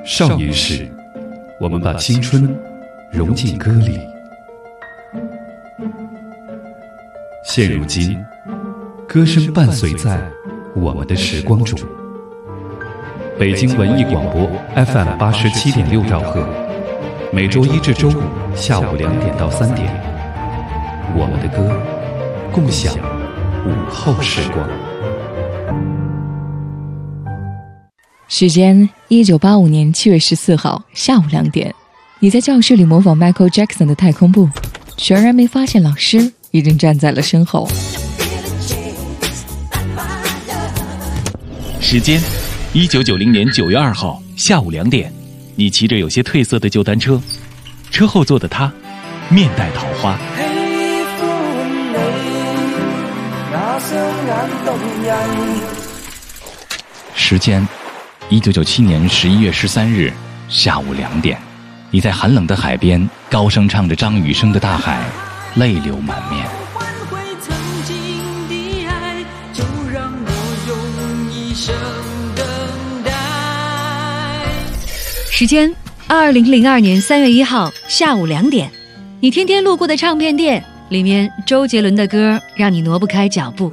少年时，我们把青春融进歌里。现如今，歌声伴随在我们的时光中。北京文艺广播 FM 87.6兆赫，每周一至周五下午2点到3点，我们的歌，共享午后时光。 时间1985年7月14号下午2点，你在教室里模仿 Michael Jackson 的太空步，全然没发现老师已经站在了身后。 时间1990年9月2号下午2点，你骑着有些褪色的旧单车，车后座的他面带桃花。时间1997年11月13日下午2点，你在寒冷的海边高声唱着张雨生的《大海》，泪流满面。 时间2002年3月1号下午2点，你天天路过的唱片店里面，周杰伦的歌让你挪不开脚步。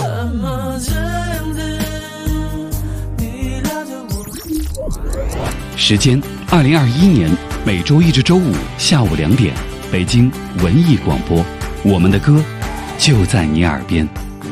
时间2021年每周一至周五下午2点，北京文艺广播，我们的歌就在你耳边。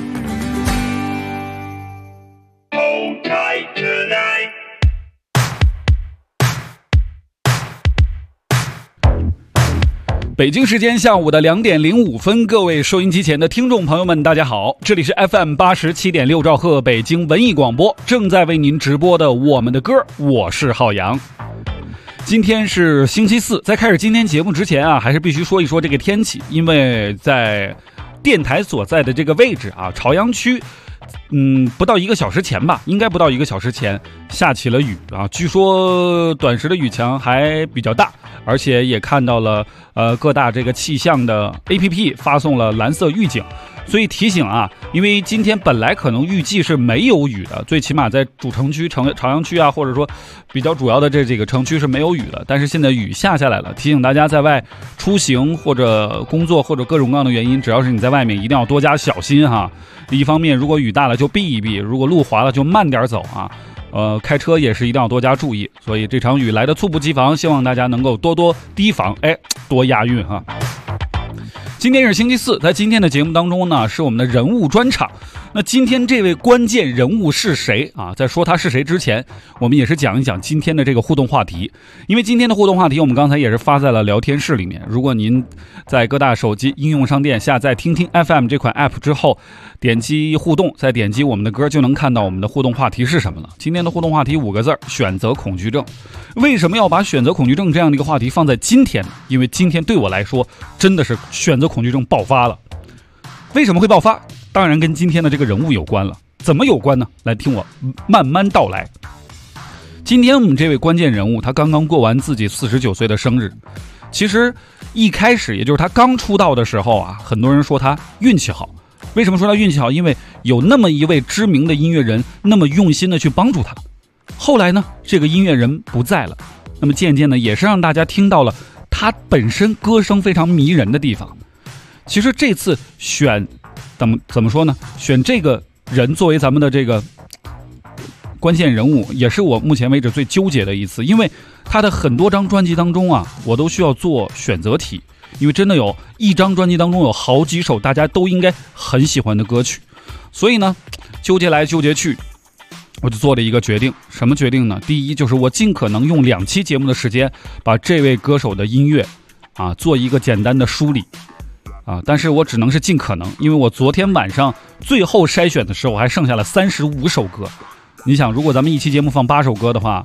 北京时间下午的2点05分，各位收音机前的听众朋友们，大家好，这里是 FM 87.6兆赫北京文艺广播，正在为您直播的我们的歌，我是浩洋。今天是星期四，在开始今天节目之前啊，还是必须说一说这个天气，因为在电台所在的这个位置啊，朝阳区不到1个小时前吧，应该不到1个小时前下起了雨啊，据说短时的雨强还比较大，而且也看到了各大这个气象的 APP 发送了蓝色预警，所以提醒啊，因为今天本来可能预计是没有雨的，最起码在主城区朝阳区啊，或者说比较主要的这个城区是没有雨的，但是现在雨下来了，提醒大家在外出行或者工作或者各种各样的原因，只要是你在外面一定要多加小心哈。一方面如果雨大了就避一避，如果路滑了就慢点走啊。开车也是一定要多加注意，所以这场雨来的猝不及防，希望大家能够多多提防，多押韵哈。今天是星期四，在今天的节目当中呢，是我们的人物专场。那今天这位关键人物是谁啊？在说他是谁之前，我们也是讲一讲今天的这个互动话题。因为今天的互动话题，我们刚才也是发在了聊天室里面。如果您在各大手机应用商店下载听听 FM 这款 App 之后，点击互动，再点击我们的歌，就能看到我们的互动话题是什么了。今天的互动话题5个字：选择恐惧症。为什么要把选择恐惧症这样的一个话题放在今天？因为今天对我来说，真的是选择恐惧症爆发了。为什么会爆发？当然跟今天的这个人物有关了。怎么有关呢？来听我慢慢道来。今天我们这位关键人物，他刚刚过完自己49岁的生日。其实一开始，也就是他刚出道的时候啊，很多人说他运气好。为什么说他运气好？因为有那么一位知名的音乐人那么用心的去帮助他。后来呢，这个音乐人不在了，那么渐渐的也是让大家听到了他本身歌声非常迷人的地方。其实这次选怎么说呢？选这个人作为咱们的这个关键人物，也是我目前为止最纠结的一次，因为他的很多张专辑当中啊，我都需要做选择题，因为真的有一张专辑当中有好几首大家都应该很喜欢的歌曲，所以呢，纠结来纠结去，我就做了一个决定。什么决定呢？第一，就是我尽可能用2期节目的时间，把这位歌手的音乐啊做一个简单的梳理。但是我只能是尽可能，因为我昨天晚上最后筛选的时候，我还剩下了35首歌。你想，如果咱们一期节目放8首歌的话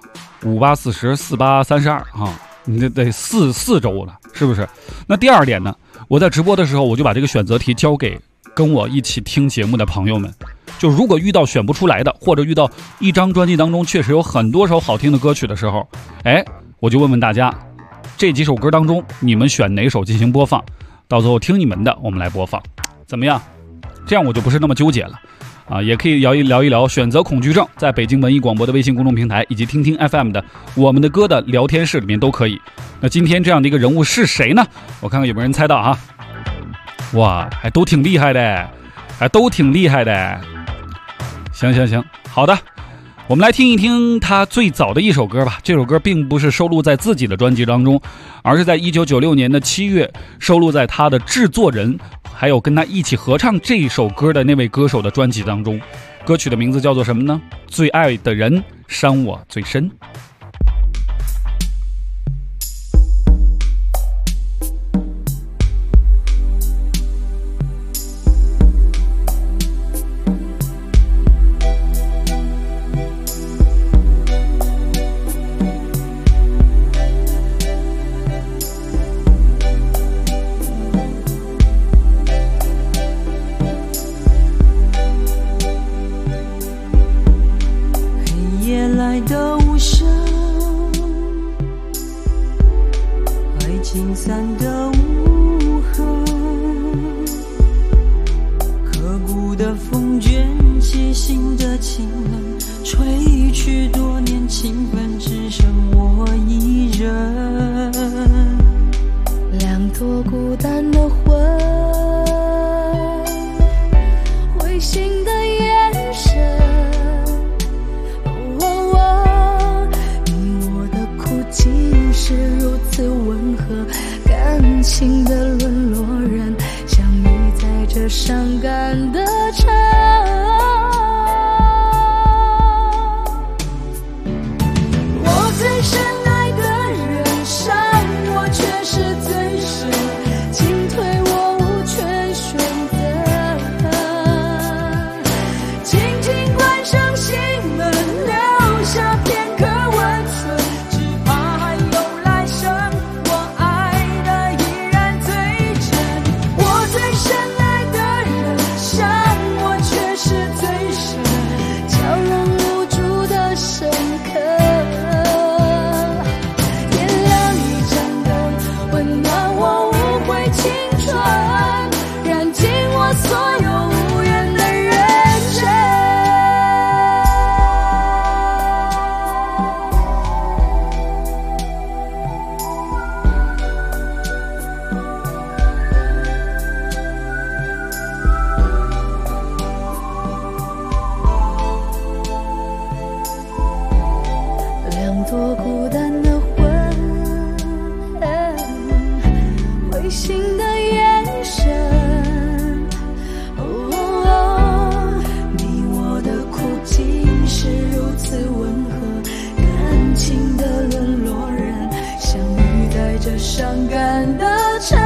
，5、8、40、4、8、32啊，你这得4周了，是不是？那第二点呢，我在直播的时候，我就把这个选择题交给跟我一起听节目的朋友们。就如果遇到选不出来的，或者遇到一张专辑当中确实有很多首好听的歌曲的时候，我就问问大家，这几首歌当中，你们选哪首进行播放？到最后听你们的，我们来播放，怎么样？这样我就不是那么纠结了。 啊，也可以聊一聊选择恐惧症，在北京文艺广播的微信公众平台以及听听 FM 的我们的歌的聊天室里面都可以。那今天这样的一个人物是谁呢？我看看有没有人猜到啊？哇，还都挺厉害的，行，好的，我们来听一听他最早的一首歌吧。这首歌并不是收录在自己的专辑当中，而是在1996年的7月收录在他的制作人还有跟他一起合唱这首歌的那位歌手的专辑当中。歌曲的名字叫做什么呢？最爱的人伤我最深。 来的无声，爱情散的无痕，刻骨的风卷起心的情冷，吹去多年情分，只剩我一人。两朵孤单的魂，灰心的眼神，是如此温和，感情的沦落人，相遇在这伤感的城。我最深爱的人伤我却是最深，进退我无权选择，轻轻关上心门，留下片刻温存。多孤单的魂，灰心的眼神，你我的哭泣是如此温和，感情的沦落人，相遇在这伤感的城。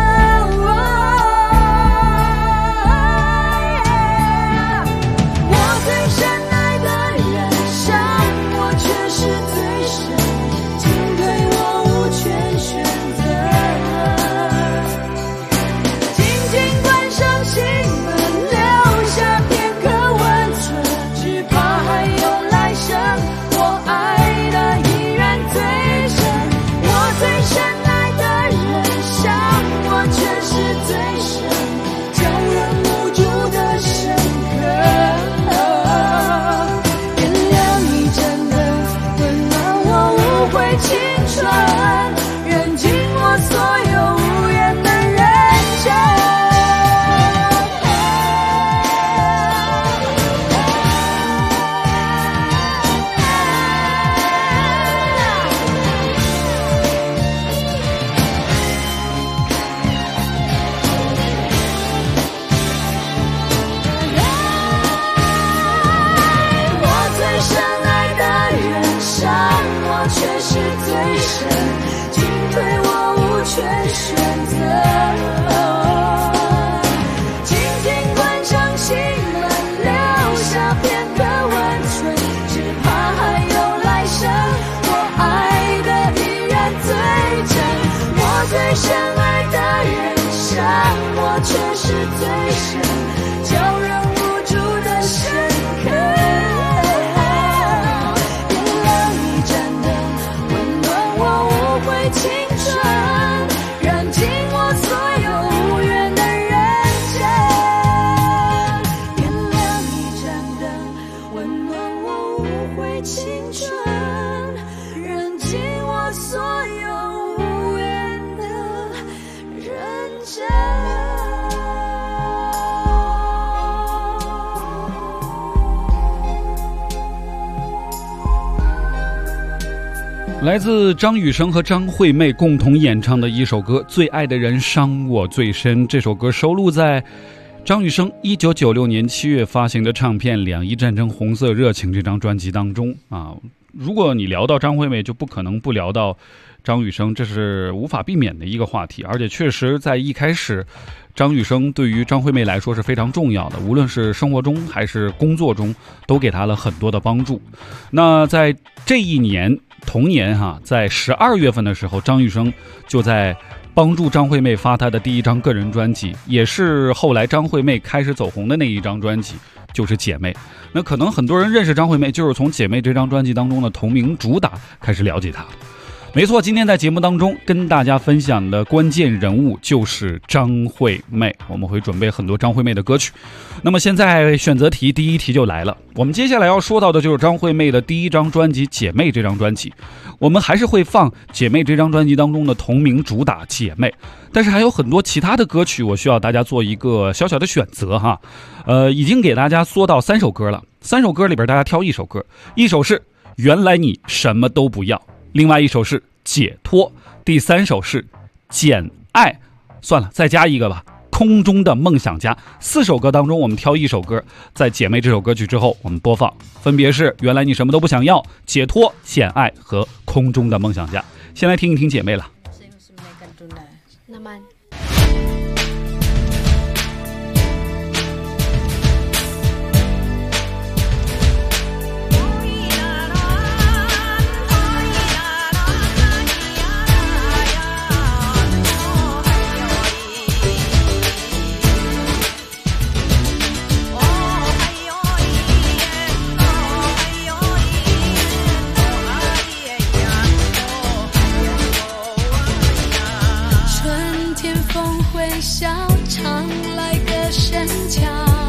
最深爱的人伤我却是最深，叫人无助的深刻。点亮一盏灯，温暖我无悔青春，燃尽我所有我所有无缘的认真。 来自张雨生和张惠妹共同演唱的一首歌《最爱的人伤我最深》，这首歌收录在张雨生1996年7月发行的唱片《两伊战争红色热情》这张专辑当中啊。如果你聊到张惠妹，就不可能不聊到张雨生，这是无法避免的一个话题。而且确实在一开始，张雨生对于张惠妹来说是非常重要的，无论是生活中还是工作中，都给她了很多的帮助。那在这一年同年在12月份的时候，张雨生就在帮助张惠妹发她的第一张个人专辑，也是后来张惠妹开始走红的那一张专辑，就是《姐妹》。那可能很多人认识张惠妹，就是从《姐妹》这张专辑当中的同名主打开始了解她。没错，今天在节目当中跟大家分享的关键人物就是张惠妹，我们会准备很多张惠妹的歌曲。那么现在选择题第一题就来了，我们接下来要说到的就是张惠妹的第一张专辑《姐妹》这张专辑，我们还是会放《姐妹》这张专辑当中的同名主打《姐妹》，但是还有很多其他的歌曲，我需要大家做一个小小的选择哈。已经给大家缩到3首歌了，3首歌里边大家挑1首歌，一首是《原来你什么都不要》，另外一首是《解脱》，第3首是《简爱》，算了，再加一个吧，《空中的梦想家》。4首歌当中，我们挑1首歌，在《姐妹》这首歌曲之后，我们播放，分别是《原来你什么都不想要》、《解脱》、《简爱》和《空中的梦想家》。先来听一听《姐妹》了。 常来个神强，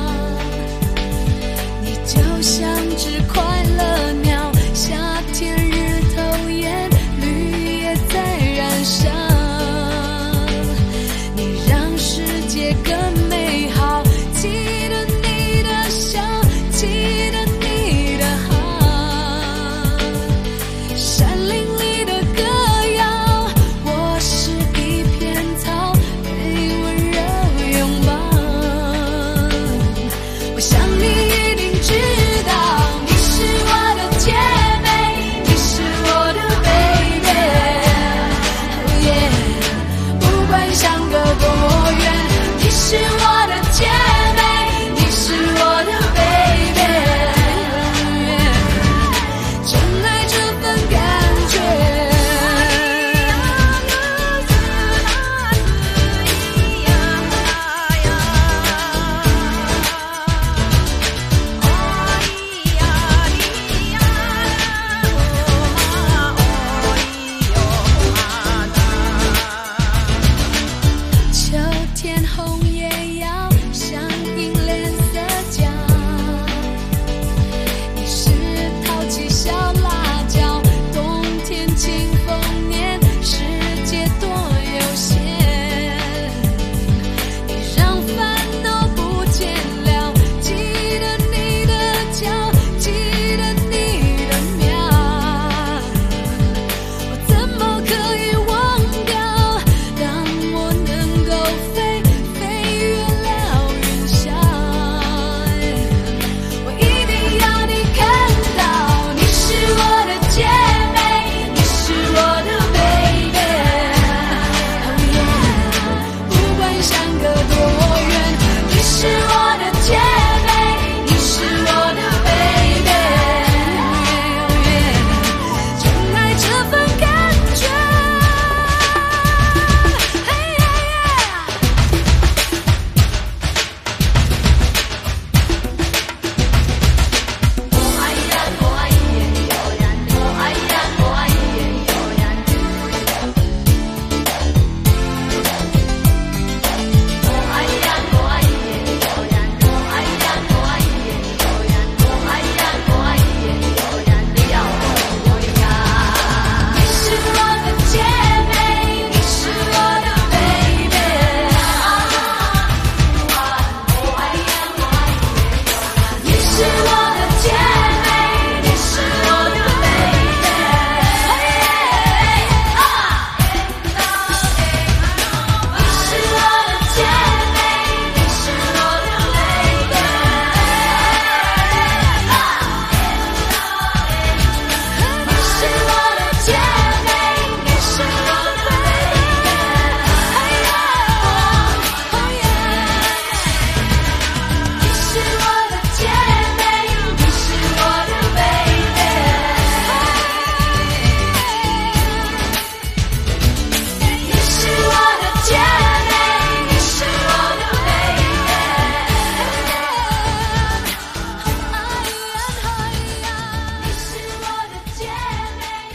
你就像只快乐鸟，夏天日头炎，绿叶在燃烧，你让世界更美好，记得你的笑，记得你的好，山林里的歌谣，我是一片草，被温柔拥抱，我想你一定知道，你是我的姐妹，你是我的 baby， 不管相隔多远，你是我的姐妹，你是我的 baby， 真爱这份感觉。秋天红叶要响应脸色角，你是淘气小辣椒，冬天清风年，世界多悠闲，你让烦恼不见了，记得你的脚，记得你的秒，我怎么可以忘掉，当我能够飞，飞越了云霄，我一定要你看到，你是我的姐妹，你是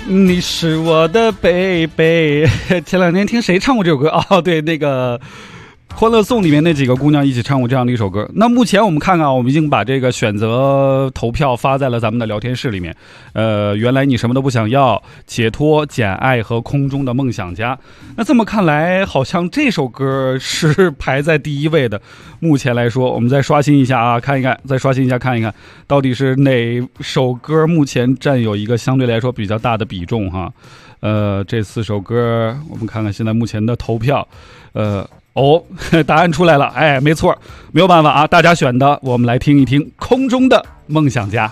你是我的贝贝。前两天听谁唱过这首歌啊？对，那个欢乐颂里面那几个姑娘一起唱过这样的一首歌。那目前我们看看，我们已经把这个选择投票发在了咱们的聊天室里面。原来你什么都不想要，解脱、简爱和空中的梦想家。那这么看来，好像这首歌是排在第一位的。目前来说，我们再刷新一下啊，看一看，再刷新一下看一看，到底是哪首歌目前占有一个相对来说比较大的比重哈。这4首歌，我们看看现在目前的投票，答案出来了，哎，没错，没有办法啊，大家选的，我们来听一听《空中的梦想家》。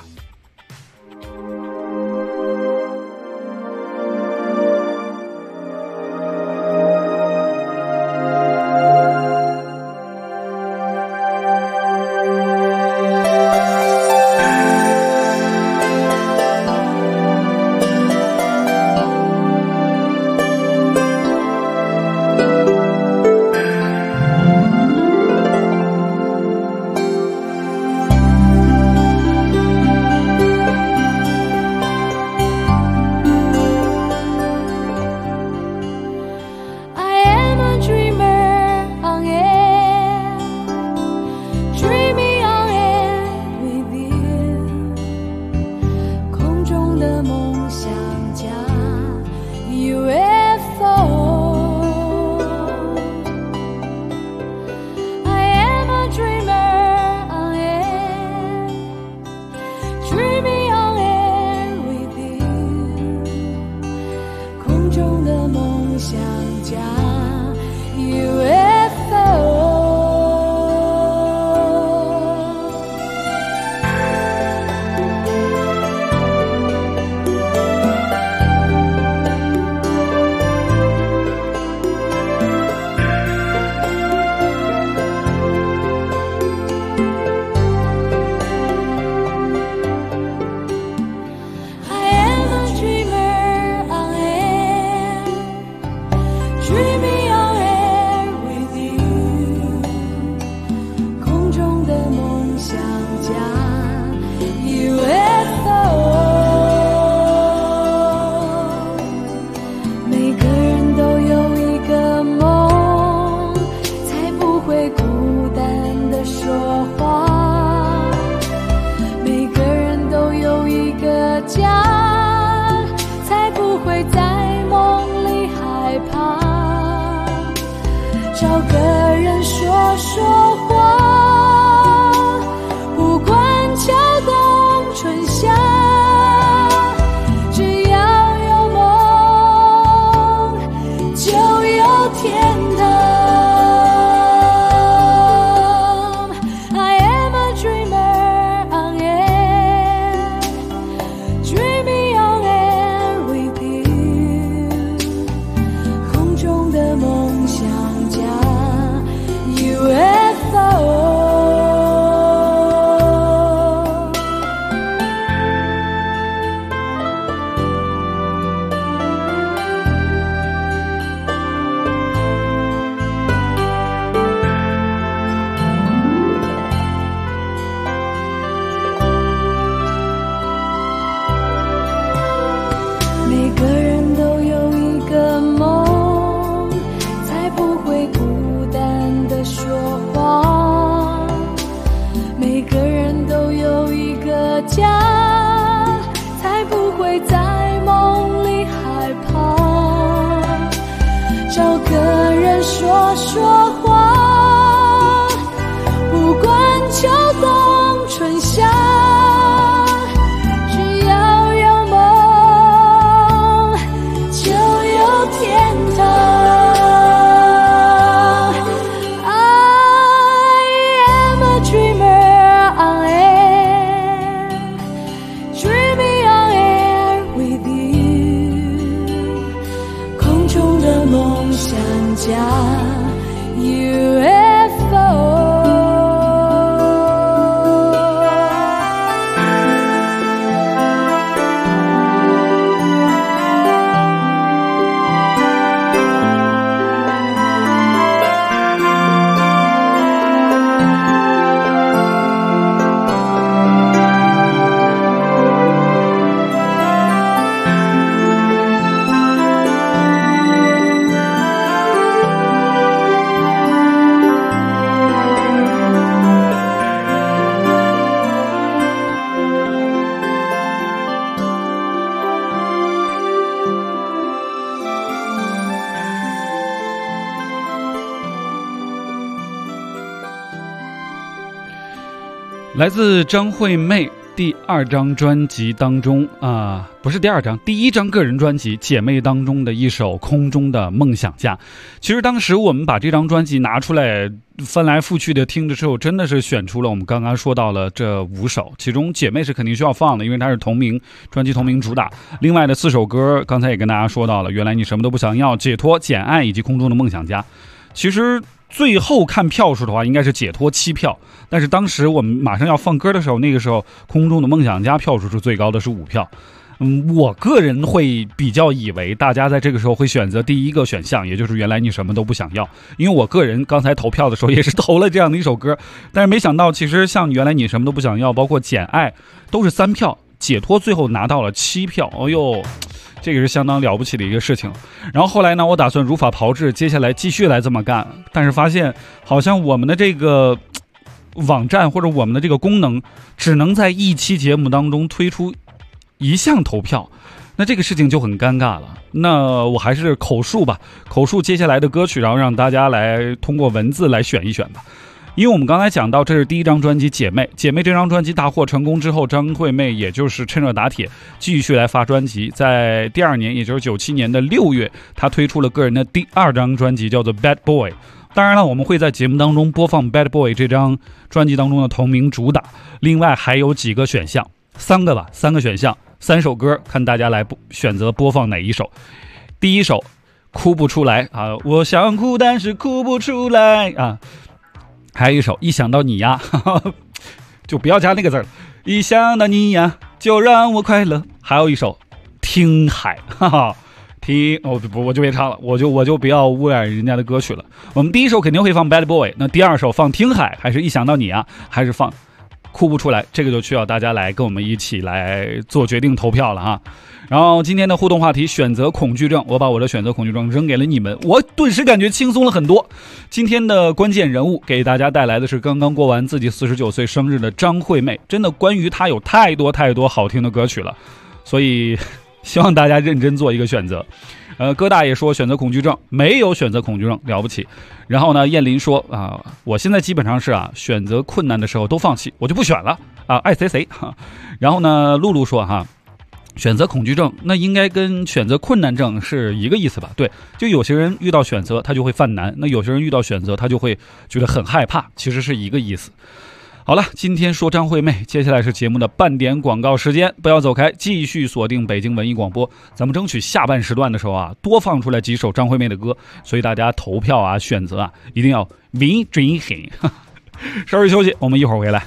来自张惠妹第2张专辑当中不是第2张，第1张个人专辑《姐妹》当中的一首《空中的梦想家》。其实当时我们把这张专辑拿出来翻来覆去的听的时候，真的是选出了我们刚刚说到了这5首，其中《姐妹》是肯定需要放的，因为它是专辑同名主打。另外的4首歌刚才也跟大家说到了，原来你什么都不想要、解脱、简爱以及空中的梦想家。其实最后看票数的话应该是解脱7票，但是当时我们马上要放歌的时候，那个时候空中的梦想家票数是最高的，是5票。我个人会比较以为大家在这个时候会选择第1个选项，也就是原来你什么都不想要，因为我个人刚才投票的时候也是投了这样的一首歌，但是没想到其实像原来你什么都不想要，包括简爱都是3票，解脱最后拿到了7票。哎呦，这个是相当了不起的一个事情。然后后来呢，我打算如法炮制，接下来继续来这么干，但是发现好像我们的这个网站或者我们的这个功能只能在一期节目当中推出1项投票，那这个事情就很尴尬了。那我还是口述接下来的歌曲，然后让大家来通过文字来选一选吧。因为我们刚才讲到，这是第1张专辑《姐妹》，姐妹这张专辑大获成功之后，张惠妹也就是趁热打铁，继续来发专辑。在第2年，也就是97年的6月，她推出了个人的第2张专辑，叫做《Bad Boy》。当然了，我们会在节目当中播放《Bad Boy》这张专辑当中的同名主打。另外还有几个选项，3个选项，3首歌，看大家来选择播放哪一首。第1首，哭不出来啊，我想哭但是哭不出来啊。还有一首一想到你呀，就不要加那个字了，一想到你呀就让我快乐。还有一首听海，听我就别唱了，我就不要污染人家的歌曲了。我们第1首肯定会放 Bad Boy， 那第2首放听海还是一想到你啊，还是放哭不出来，这个就需要大家来跟我们一起来做决定投票了哈。然后今天的互动话题选择恐惧症，我把我的选择恐惧症扔给了你们，我顿时感觉轻松了很多。今天的关键人物给大家带来的是刚刚过完自己49岁生日的张惠妹，真的关于她有太多好听的歌曲了，所以希望大家认真做一个选择。哥大爷说选择恐惧症，没有选择恐惧症，了不起。然后呢，燕林说我现在基本上是选择困难的时候都放弃，我就不选了爱谁。然后呢，露露说选择恐惧症那应该跟选择困难症是一个意思吧？对，就有些人遇到选择他就会犯难，那有些人遇到选择他就会觉得很害怕，其实是一个意思。好了，今天说张惠妹，接下来是节目的半点广告时间，不要走开，继续锁定北京文艺广播，咱们争取下半时段的时候多放出来几首张惠妹的歌，所以大家投票选择一定要明准狠。稍事休息，我们一会儿回来。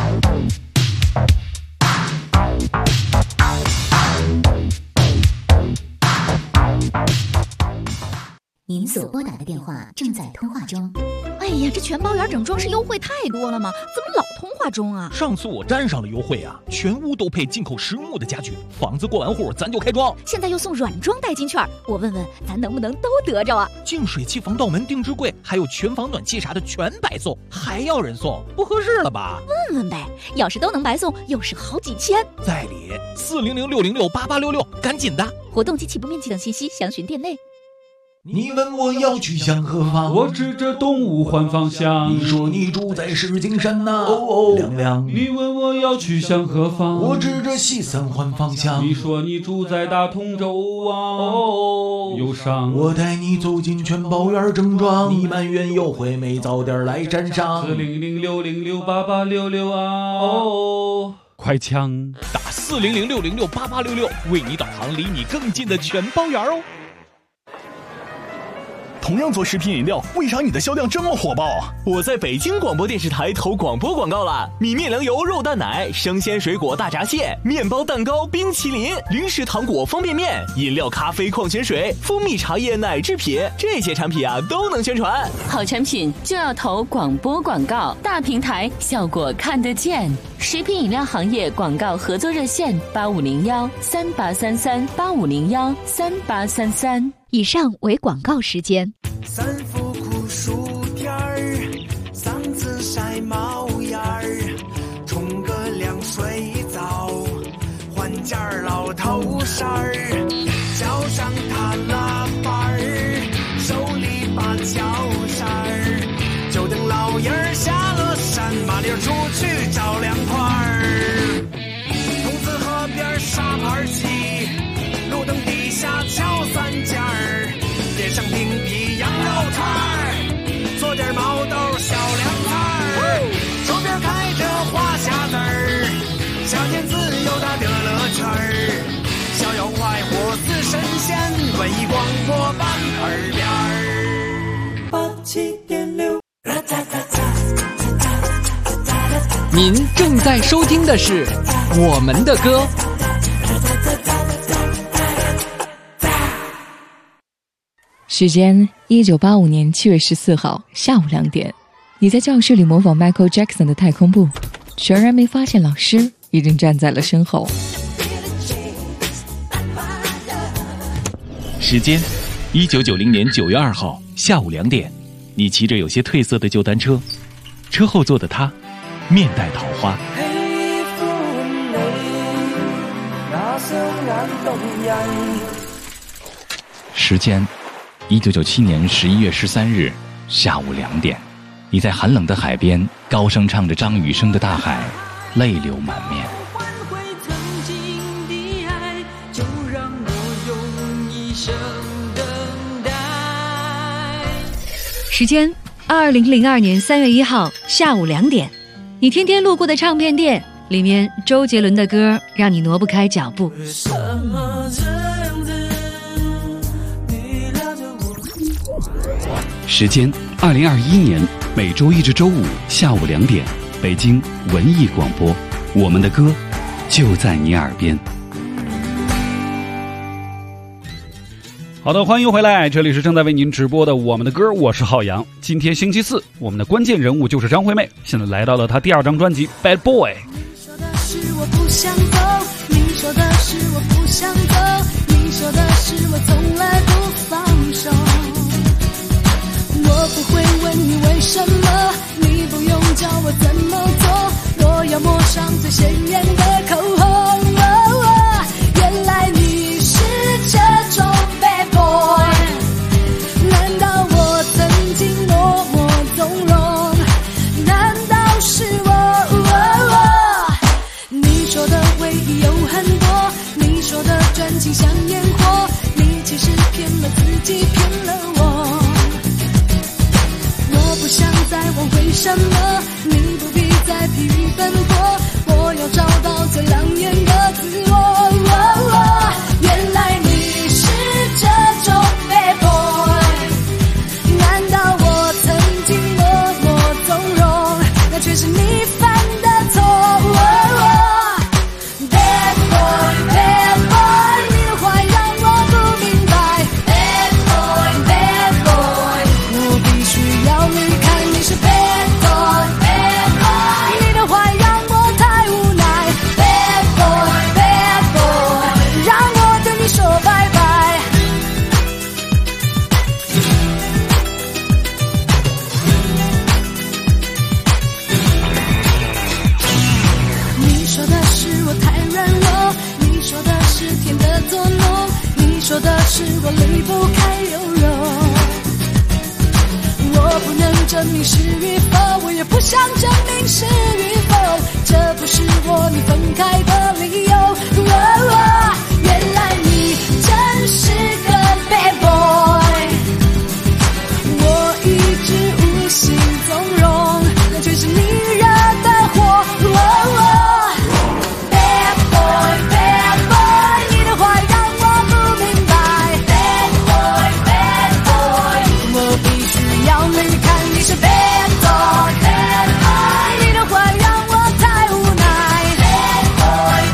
您所拨打的电话正在通话中。 哎呀，这全包圆整装饰优惠太多了吗？怎么老通话中啊？ 上次我沾上了优惠全屋都配进口实木的家具，房子过完户咱就开装。 现在又送软装代金券，我问问咱能不能都得着啊？ 净水器、防盗门、定制柜，还有全房暖气啥的全白送，还要人送，不合适了吧？ 问问呗，要是都能白送，又是好几千。 在理400-606-8866，赶紧的！ 活动及起步面积等信息详询店内。 你问我要去向何方， 我指着东吴换方向。 你说你住在石景山亮亮。 你问我要去向何方， 我指着西三环方向。 你说你住在大同州忧伤。 我带你走进全包园正装，你埋怨优惠没早点来山上。 400-606-8866快枪打400-606-8866，为你导航离你更近的全包园哦。 同样做食品饮料，为啥你的销量这么火爆啊？我在北京广播电视台投广播广告了，米面粮油肉蛋奶、生鲜水果大闸蟹、面包蛋糕、冰淇淋、零食糖果方便面、饮料咖啡矿泉水、蜂蜜茶叶奶制品，这些产品都能宣传。 好产品就要投广播广告，大平台效果看得见。食品饮料行业广告合作热线8501-3833-8501-3833。 以上为广告时间。 三伏酷暑天儿，嗓子晒冒烟儿，冲个凉水澡，换件老头衫儿，脚上踏拉板儿，手里把脚扇儿，就等老爷儿下了山，麻溜出去找凉快。 广播版耳边 87.6。 您正在收听的是我们的歌。 时间1985年7月14号下午2点，你在教室里模仿 Michael Jackson 的太空步，全然没发现老师已经站在了身后。 时间1990年9月2号下午2点，你骑着有些褪色的旧单车，车后座的他面带桃花。时间1997年11月13日下午2点，你在寒冷的海边高声唱着张雨生的《大海》，泪流满面。 时间2002年3月1号下午2点，你天天路过的唱片店，里面周杰伦的歌让你挪不开脚步。 时间2021年每周一至周五下午2点，北京文艺广播，我们的歌就在你耳边。好的，欢迎回来，这里是正在为您直播的我们的歌，我是浩洋。今天星期四，我们的关键人物就是张惠妹，现在来到了她第2张专辑 Bad Boy。 你说的是我不想走，你说的是我不想走，你说的是我从来不放手。我不会问你为什么，你不用教我怎么做，我要抹上最鲜艳的口红。原来你是这种 bad boy， 难道我曾经默默纵容？难道是我？你说的回忆有很多，你说的专情像烟火，你其实骗了自己，骗了我。我不想再问为什么，你不必再疲于奔波，我要找到最亮眼的自我。原来你是这种 bad boy， 难道我曾经默默纵容，那却是你犯的错。Bad boy bad boy， 你的坏让我不明白。Bad boy bad boy， 我必须要离开，你是 bad boy bad boy， 你的坏让我太无奈。Bad boy bad boy， 让我对你说拜拜。你说的是我太软弱，你说的是甜的作弄，你说的是我离不开柔柔。我不能证明是与否，我也不想证明是与否，这不是我你分开的理由。原来你真是个 bad boy， 我一直无心纵容，那却是你惹的祸。Bad boy bad boy， 你的坏让我不明白。Bad boy bad boy， 我必须要离开，你是 bad boy bad boy， 你的坏让我太无奈。Bad boy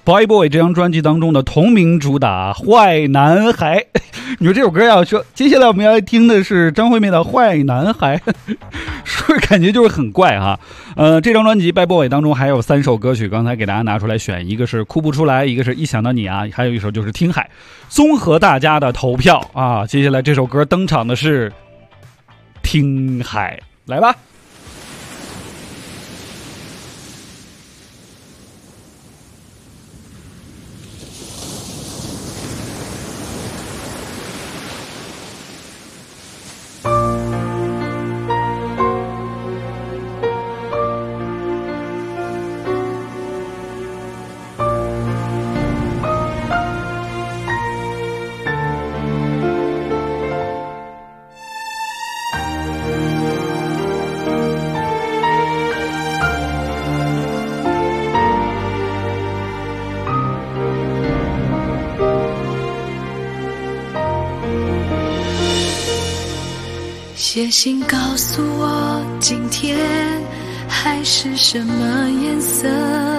Boy Boy 这张专辑当中的同名主打《坏男孩》。你说这首歌要说，接下来我们要听的是张惠妹的《坏男孩》，是不是感觉就是很怪哈？这张专辑 Boy Boy 当中还有3首歌曲，刚才给大家拿出来选，一个是哭不出来，一个是一想到你啊，还有一首就是听海。综合大家的投票啊，接下来这首歌登场的是听海，来吧。 写信告诉我今天海是什么颜色，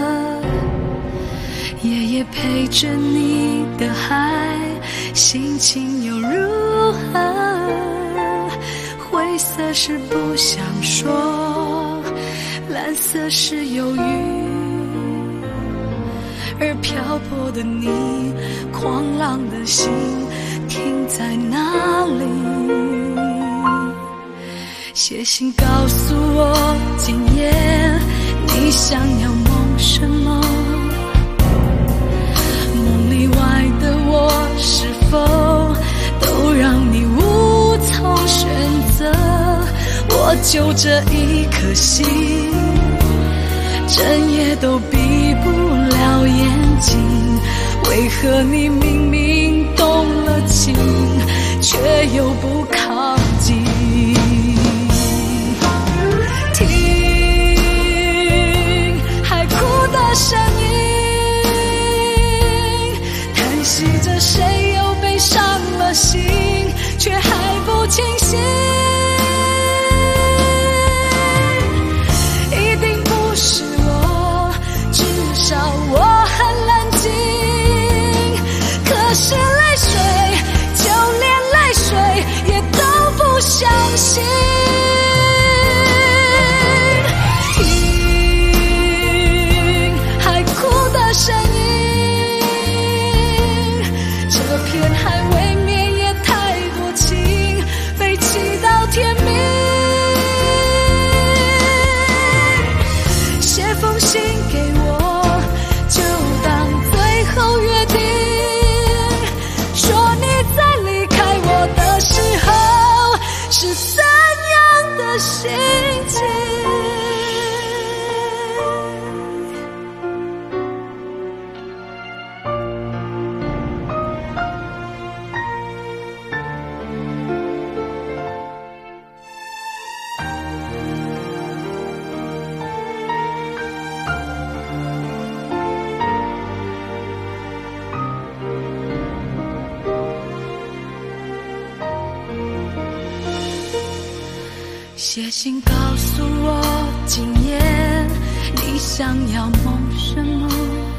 夜夜陪着你的海心情又如何，灰色是不想说，蓝色是忧郁，而漂泊的你狂浪的心停在哪里，写信告诉我今夜你想要梦什么，梦里外的我是否都让你无从选择，我就这一颗心整夜都闭不了眼睛，为何你明明动了情却又不靠近，声音叹息着谁又被伤了心，却还不清醒，一定不是我，至少我很冷静，可是泪水就连泪水也都不相信，声音这片海未免也太多情，飞起到天明，写封信给我就当最后约定，说你在离开我的时候是怎样的心情，写信告诉我今夜你想要梦什么，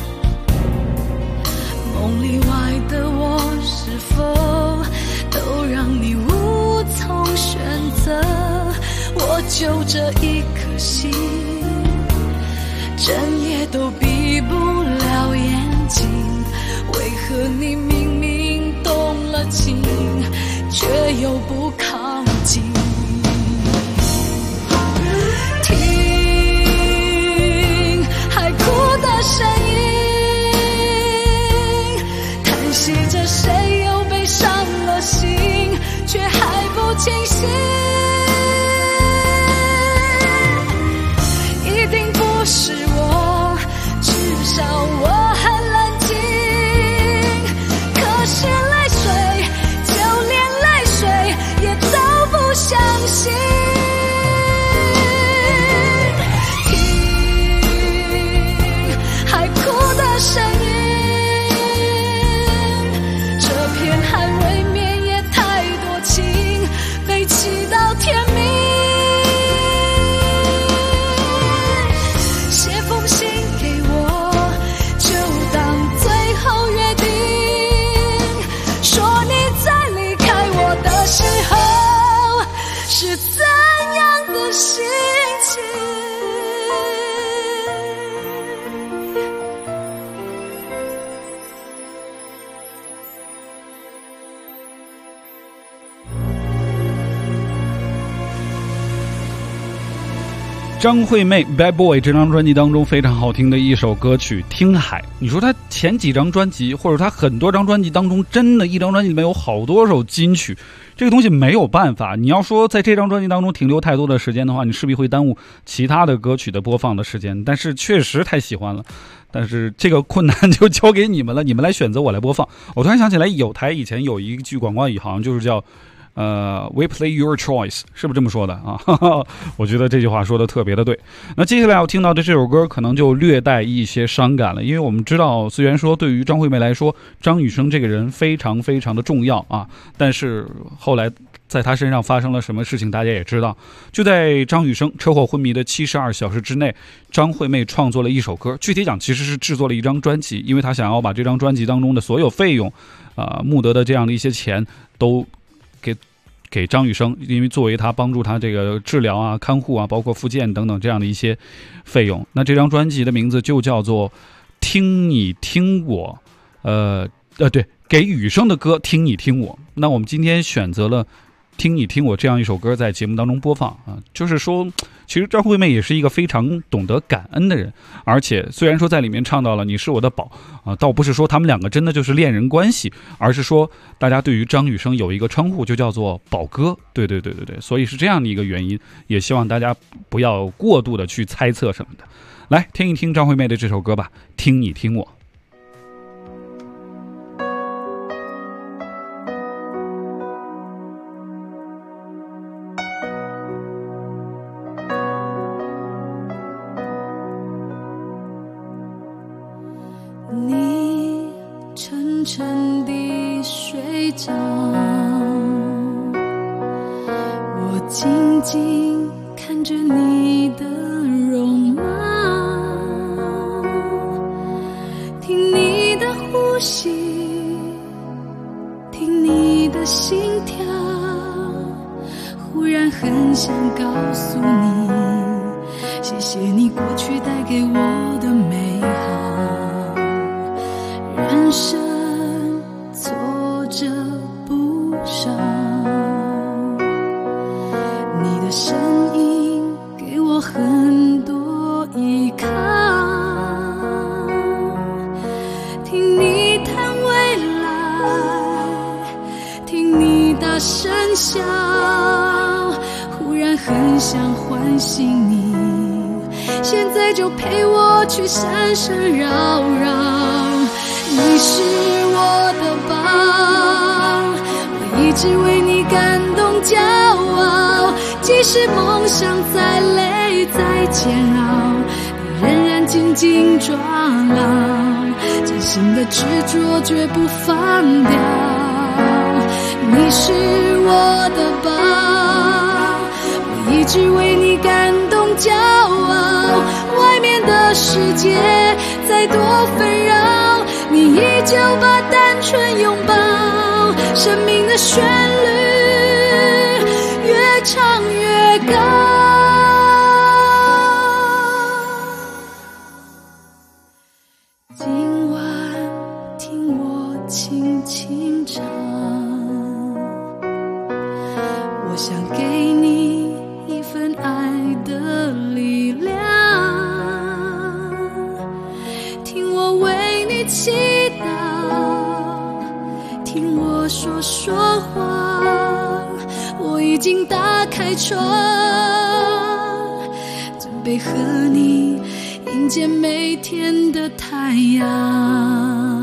梦里外的我是否都让你无从选择，我就这一颗心整夜都闭不了眼睛，为何你明明动了情却又不靠近，声音叹息着谁又被伤了心，却还不清醒，一定不是我，至少我很冷静，可是泪水就连泪水也都不相张惠妹 Bad Boy 这张专辑当中非常好听的一首歌曲《听海》。你说她前几张专辑或者她很多张专辑当中，真的一张专辑里面有好多首金曲，这个东西没有办法。你要说在这张专辑当中停留太多的时间的话，你势必会耽误其他的歌曲的播放的时间，但是确实太喜欢了。但是这个困难就交给你们了，你们来选择，我来播放。我突然想起来，有台以前有一句广告语，好像就是叫We play your choice， 是不是这么说的啊？我觉得这句话说的特别的对。那接下来要听到的这首歌可能就略带一些伤感了，因为我们知道，虽然说对于张惠妹来说，张雨生这个人非常非常的重要啊，但是后来在她身上发生了什么事情，大家也知道。就在张雨生车祸昏迷的72小时之内，张惠妹创作了一首歌，具体讲其实是制作了一张专辑，因为她想要把这张专辑当中的所有费用募得的这样的一些钱都给张雨生，因为作为他帮助他这个治疗啊、看护啊，包括复健等等这样的一些费用。那这张专辑的名字就叫做《听你听我》，对，给雨生的歌《听你听我》。那我们今天选择了《听你听我》这样一首歌在节目当中播放啊，就是说，其实张惠妹也是一个非常懂得感恩的人，而且虽然说在里面唱到了你是我的宝啊，倒不是说他们两个真的就是恋人关系，而是说大家对于张雨生有一个称呼，就叫做宝哥。对，所以是这样的一个原因，也希望大家不要过度的去猜测什么的。来听一听张惠妹的这首歌吧，听你听我。 你沉沉地睡着，我静静看着你的容貌，听你的呼吸，听你的心跳，忽然很想告诉你，谢谢你过去带给我的美好。人生挫折不少，你的声音给我很多依靠，听你谈未来，听你大声笑，忽然很想唤醒你，现在就陪我去山山绕绕。你是我的宝，我一直为你感动骄傲，即使梦想再累再煎熬，你仍然紧紧抓牢，真心的执着绝不放掉。你是我的宝，我一直为你感动骄傲，外面的世界再多纷扰，你依旧把单纯拥抱，生命的旋律越唱越高。今晚听我轻轻唱，我想给你一份爱的力量，听我为你祈祷，听我说说话，我已经打开窗，准备和你迎接每天的太阳。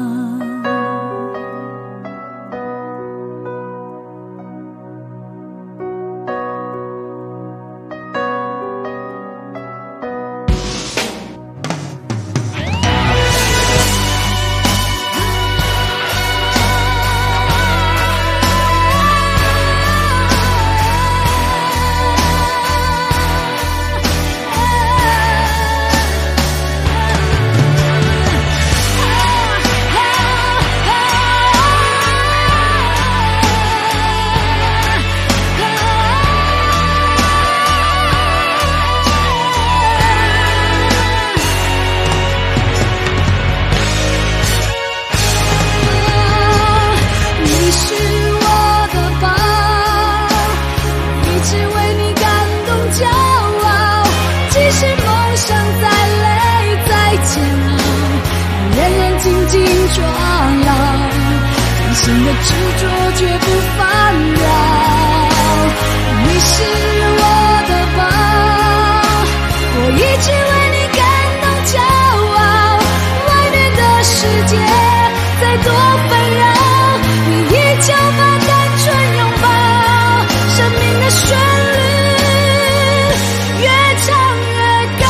紧紧抓牢，真心的执着绝不放掉。你是我的宝，我一直为你感到骄傲。外面的世界再多纷扰，你依旧把单纯拥抱。生命的旋律越唱越高。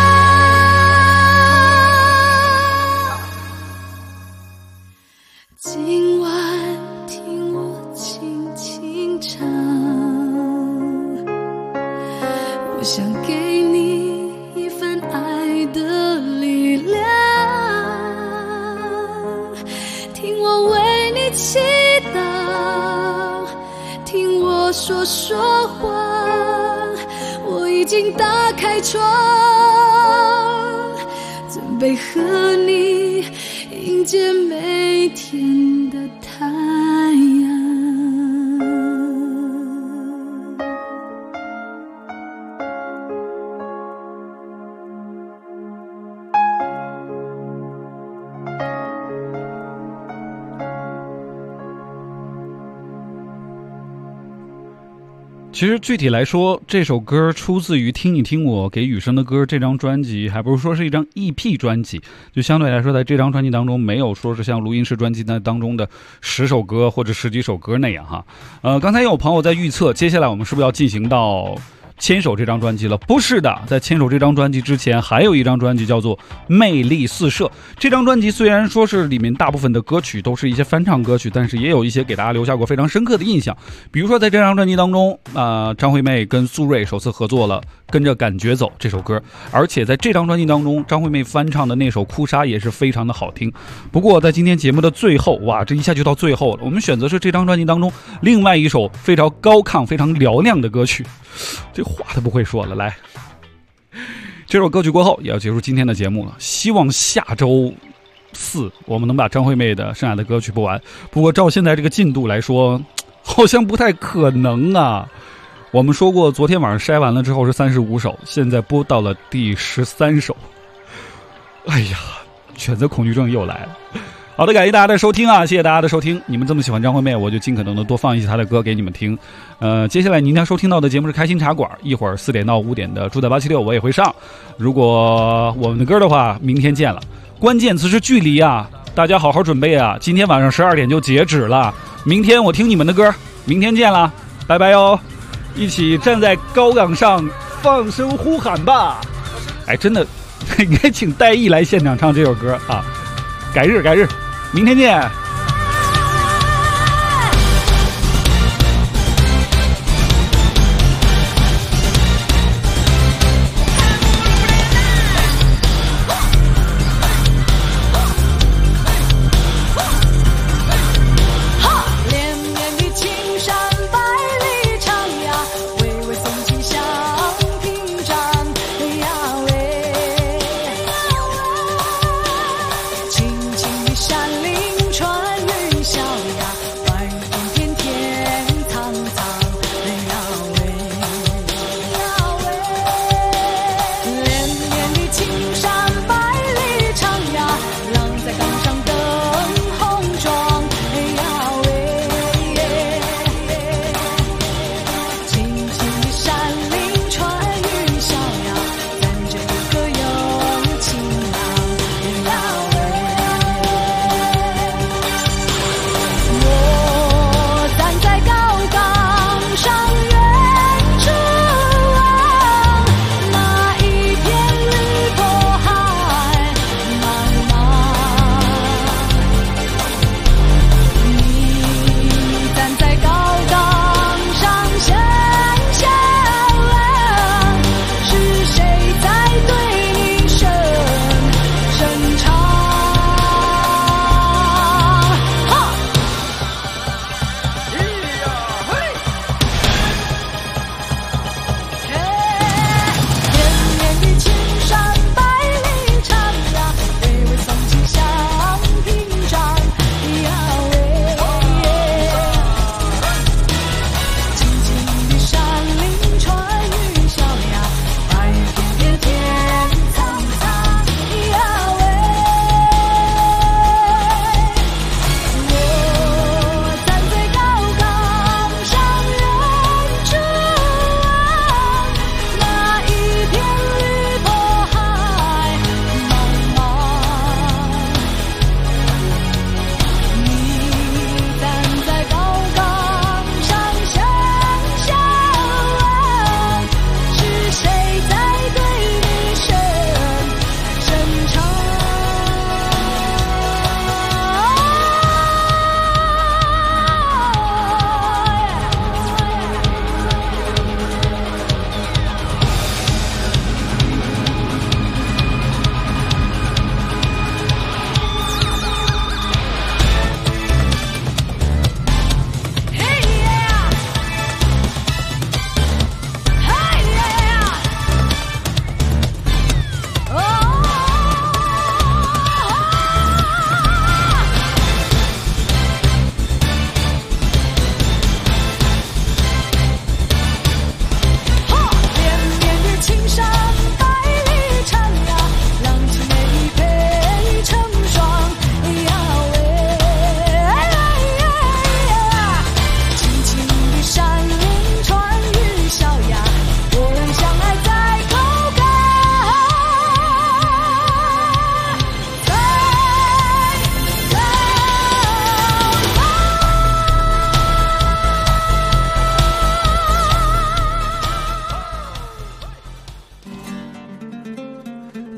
今晚听我轻轻唱，我想给你一份爱的力量，听我为你祈祷，听我说说话，我已经打开窗，准备和你迎接每天的太阳。 其实具体来说，这首歌出自于《听你听我给雨生的歌》这张专辑，还不是说是一张 EP 专辑，就相对来说在这张专辑当中没有说是像录音室专辑当中的10首歌或者10几首歌那样哈。刚才有朋友在预测接下来我们是不是要进行到牵手这张专辑了？不是的，在牵手这张专辑之前还有一张专辑叫做魅力四射。这张专辑虽然说是里面大部分的歌曲都是一些翻唱歌曲，但是也有一些给大家留下过非常深刻的印象。比如说在这张专辑当中张惠妹跟苏芮首次合作了跟着感觉走这首歌，而且在这张专辑当中张惠妹翻唱的那首哭砂也是非常的好听。不过在今天节目的最后，哇，这一下就到最后了，我们选择是这张专辑当中另外一首非常高亢非常嘹亮的歌曲，这话都不会说了。来，这首歌曲过后也要结束今天的节目了，希望下周4我们能把张惠妹的剩下的歌曲播完。不过照现在这个进度来说好像不太可能啊。我们说过昨天晚上筛完了之后是35首，现在播到了第13首。哎呀，选择恐惧症又来了。好的，感谢大家的收听啊，谢谢大家的收听。你们这么喜欢张惠妹，我就尽可能的多放一些她的歌给你们听。接下来您将收听到的节目是开心茶馆，一会儿4点到5点的住在876我也会上。如果我们的歌的话，明天见了。关键词是距离啊，大家好好准备啊，今天晚上12点就截止了。明天我听你们的歌，明天见了，拜拜哟！一起站在高岗上放声呼喊吧！哎，真的应该请戴毅来现场唱这首歌啊！改日，明天见。 山林川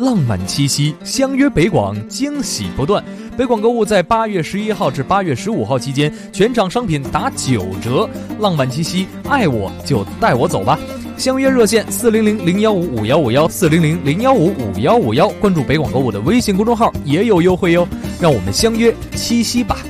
浪漫七夕，相约北广，惊喜不断。北广购物在8月11号至8月15号期间，全场商品打9折。浪漫七夕，爱我就带我走吧。相约热线400-015-5151，400-015-5151，关注北广购物的微信公众号也有优惠哟。让我们相约七夕吧。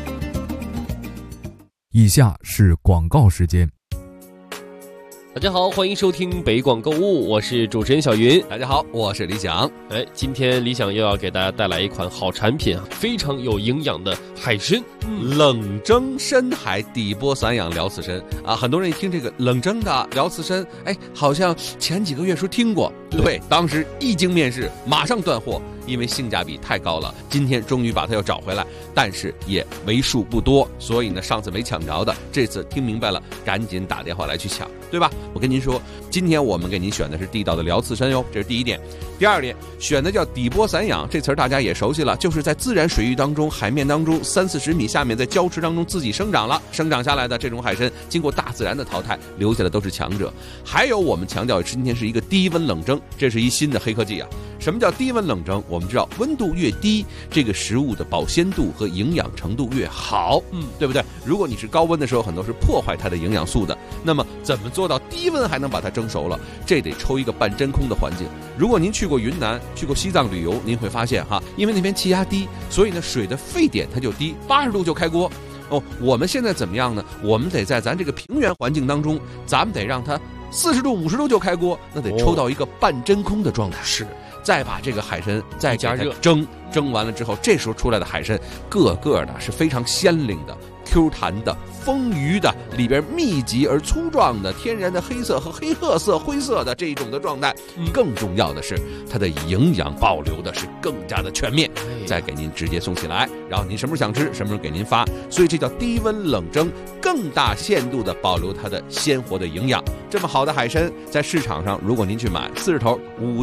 以下是广告时间。 大家好，欢迎收听北广购物，我是主持人小云。 大家好，我是李想。 今天李想又要给大家带来一款好产品啊，非常有营养的海参， 冷蒸深海底波散养辽刺参啊。很多人一听这个冷蒸的辽刺参，好像前几个月说听过，对，当时一经面世，马上断货。因为性价比太高了，今天终于把它又找回来，但是也为数不多，所以呢，上次没抢着的，这次听明白了，赶紧打电话来去抢，对吧？我跟您说，今天我们给您选的是地道的辽刺参哟，这是第一点。第二点，选的叫底波散养，这词儿大家也熟悉了，就是在自然水域当中、海面当中30-40米下面，在礁池当中自己生长了，生长下来的这种海参，经过大自然的淘汰，留下的都是强者。还有我们强调今天是一个低温冷蒸，这是一新的黑科技啊。什么叫低温冷蒸？我们知道温度越低，这个食物的保鲜度和营养程度越好，对不对？如果你是高温的时候，很多是破坏它的营养素的。那么怎么做到低温还能把它蒸熟了？这得抽一个半真空的环境。如果您去过云南、去过西藏旅游，您会发现哈，因为那边气压低，所以呢水的沸点它就低，80度就开锅。我们现在怎么样呢？我们得在咱这个平原环境当中，咱们得让它40度、50度就开锅，那得抽到一个半真空的状态。 是。 再把这个海参再加热蒸完了之后，这时候出来的海参个个的是非常鲜灵的、Q 弹的、丰腴的，里边密集而粗壮的天然的黑色和黑褐色、灰色的这种的状态。更重要的是，它的营养保留的是更加的全面，再给您直接送起来，然后您什么时候想吃，什么时候给您发。所以这叫低温冷蒸，更大限度的保留它的鲜活的营养。这么好的海参，在市场上，如果您去买40头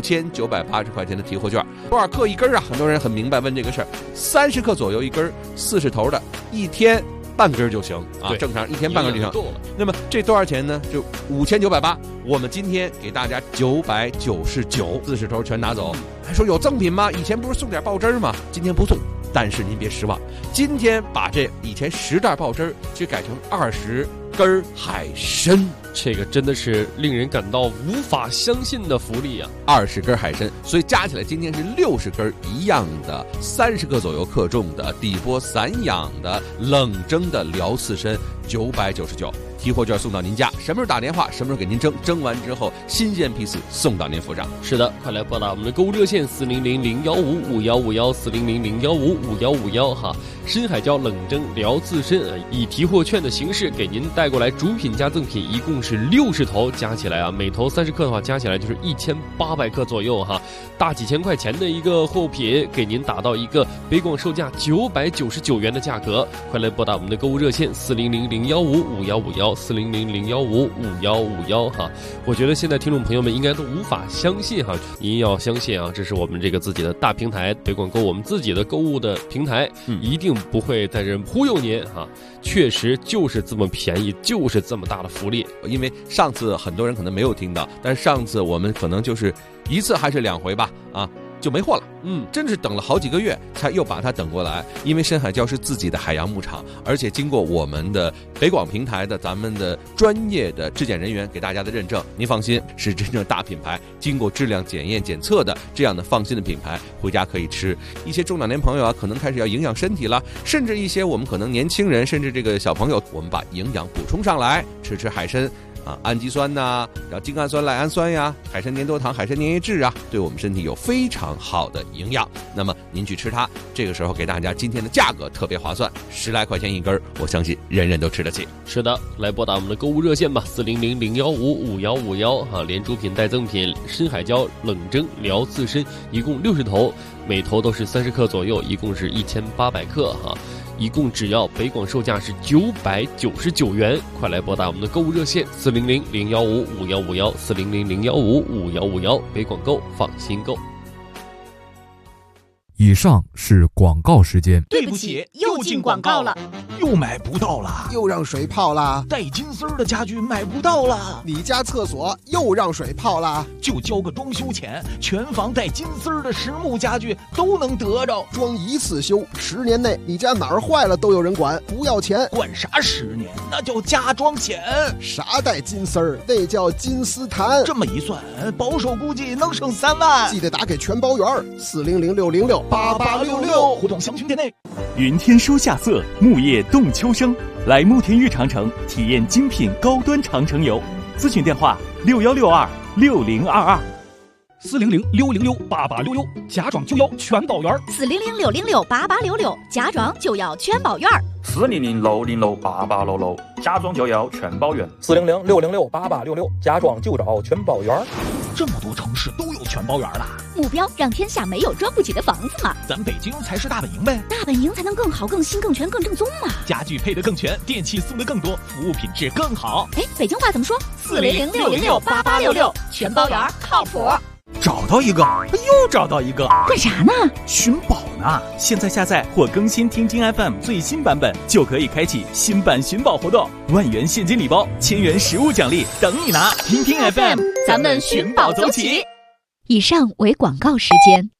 ，5980块钱的提货券，多少克一根啊？很多人很明白问这个事儿，30克左右一根，40头的，一天半根就行啊，正常一天半根就行。那么这多少钱呢？就5980，我们今天给大家999，40头全拿走。还说有赠品吗？以前不是送点爆汁吗？今天不送，但是您别失望，今天把这以前10袋爆汁去改成20根海参， 这个真的是令人感到无法相信的福利啊 ！20根海参，所以加起来今天是60根一样的，30克左右克重的底波散养的冷蒸的辽刺参，999。提货券送到您家，什么时候打电话，什么时候给您蒸，蒸完之后新鲜批次送到您府上。 是的，快来拨打我们的购物热线400-015-5151，400-015-5151哈。深海椒冷蒸辽刺参以提货券的形式给您带过来，主品加赠品一共是60头，加起来啊，每头30克的话，加起来就是1800克左右哈，大几千块钱的一个货品，给您打到一个北广售价999元的价格。快来拨打我们的购物热线400-015-5151，400-015-5151哈。我觉得现在听众朋友们应该都无法相信哈，您要相信啊，这是我们这个自己的大平台北广购，我们自己的购物的平台，一定不会在这忽悠您哈，确实就是这么便宜，就是这么大的福利。 因为上次很多人可能没有听到，但是上次我们可能就是1次还是2回吧啊，就没货了。真是等了好几个月才又把它等过来。因为深海礁是自己的海洋牧场，而且经过我们的北广平台的咱们的专业的质检人员给大家的认证，您放心，是真正大品牌，经过质量检验检测的这样的放心的品牌，回家可以吃。一些中老年朋友啊，可能开始要营养身体了，甚至一些我们可能年轻人，甚至这个小朋友，我们把营养补充上来，吃海参。氨基酸呐，然后精氨酸、赖氨酸呀，海参粘多糖、海参粘液质啊，对我们身体有非常好的营养。那么您去吃它，这个时候给大家今天的价格特别划算，10来块钱一根，我相信人人都吃得起。 是的，来拨打我们的购物热线吧，400-015-5151哈，连主品带赠品，深海礁冷蒸辽刺参，一共60头，每头都是30克左右，一共是1800克哈。一共只要北广售价是999元，快来拨打我们的购物热线400-015-5151，400-015-5151，北广购放心购。 以上是广告时间。 对不起，又进广告了，又买不到了， 又让水泡了， 带金丝儿的家具买不到了， 你家厕所又让水泡了， 就交个装修钱，全房带金丝儿的实木家具都能得着， 装一次修，10年内你家哪儿坏了都有人管，不要钱。 管啥10年？那叫加装险。 啥带金丝儿？那叫金丝檀。 这么一算，保守估计能省3万。 记得打给全包员，400-606-8866， 互动详询店内。 云天收夏色，木叶动秋生，来慕田峪长城体验精品高端长城游。咨询电话61626022。 400-606-8866，家装就要全保员。 400-606-8866，家装就要全保员。 400-606-8866，家装就要全保员。 400-606-8866，家装就找全保员。 这么多城市都有全保员了， 目标让天下没有装不起的房子嘛。 咱北京才是大本营呗， 大本营才能更好、更新、更全、更正宗嘛。 家具配得更全，电器送得更多，服务品质更好。 哎，北京话怎么说？400-606-8866，全保员靠谱。 找到一个，又找到一个， 干啥呢？ 寻宝呢！现在下载或更新听听 FM 最新版本，就可以开启新版寻宝活动，1万元现金礼包，1000元实物奖励等你拿！听听 FM， 咱们寻宝走起。以上为广告时间。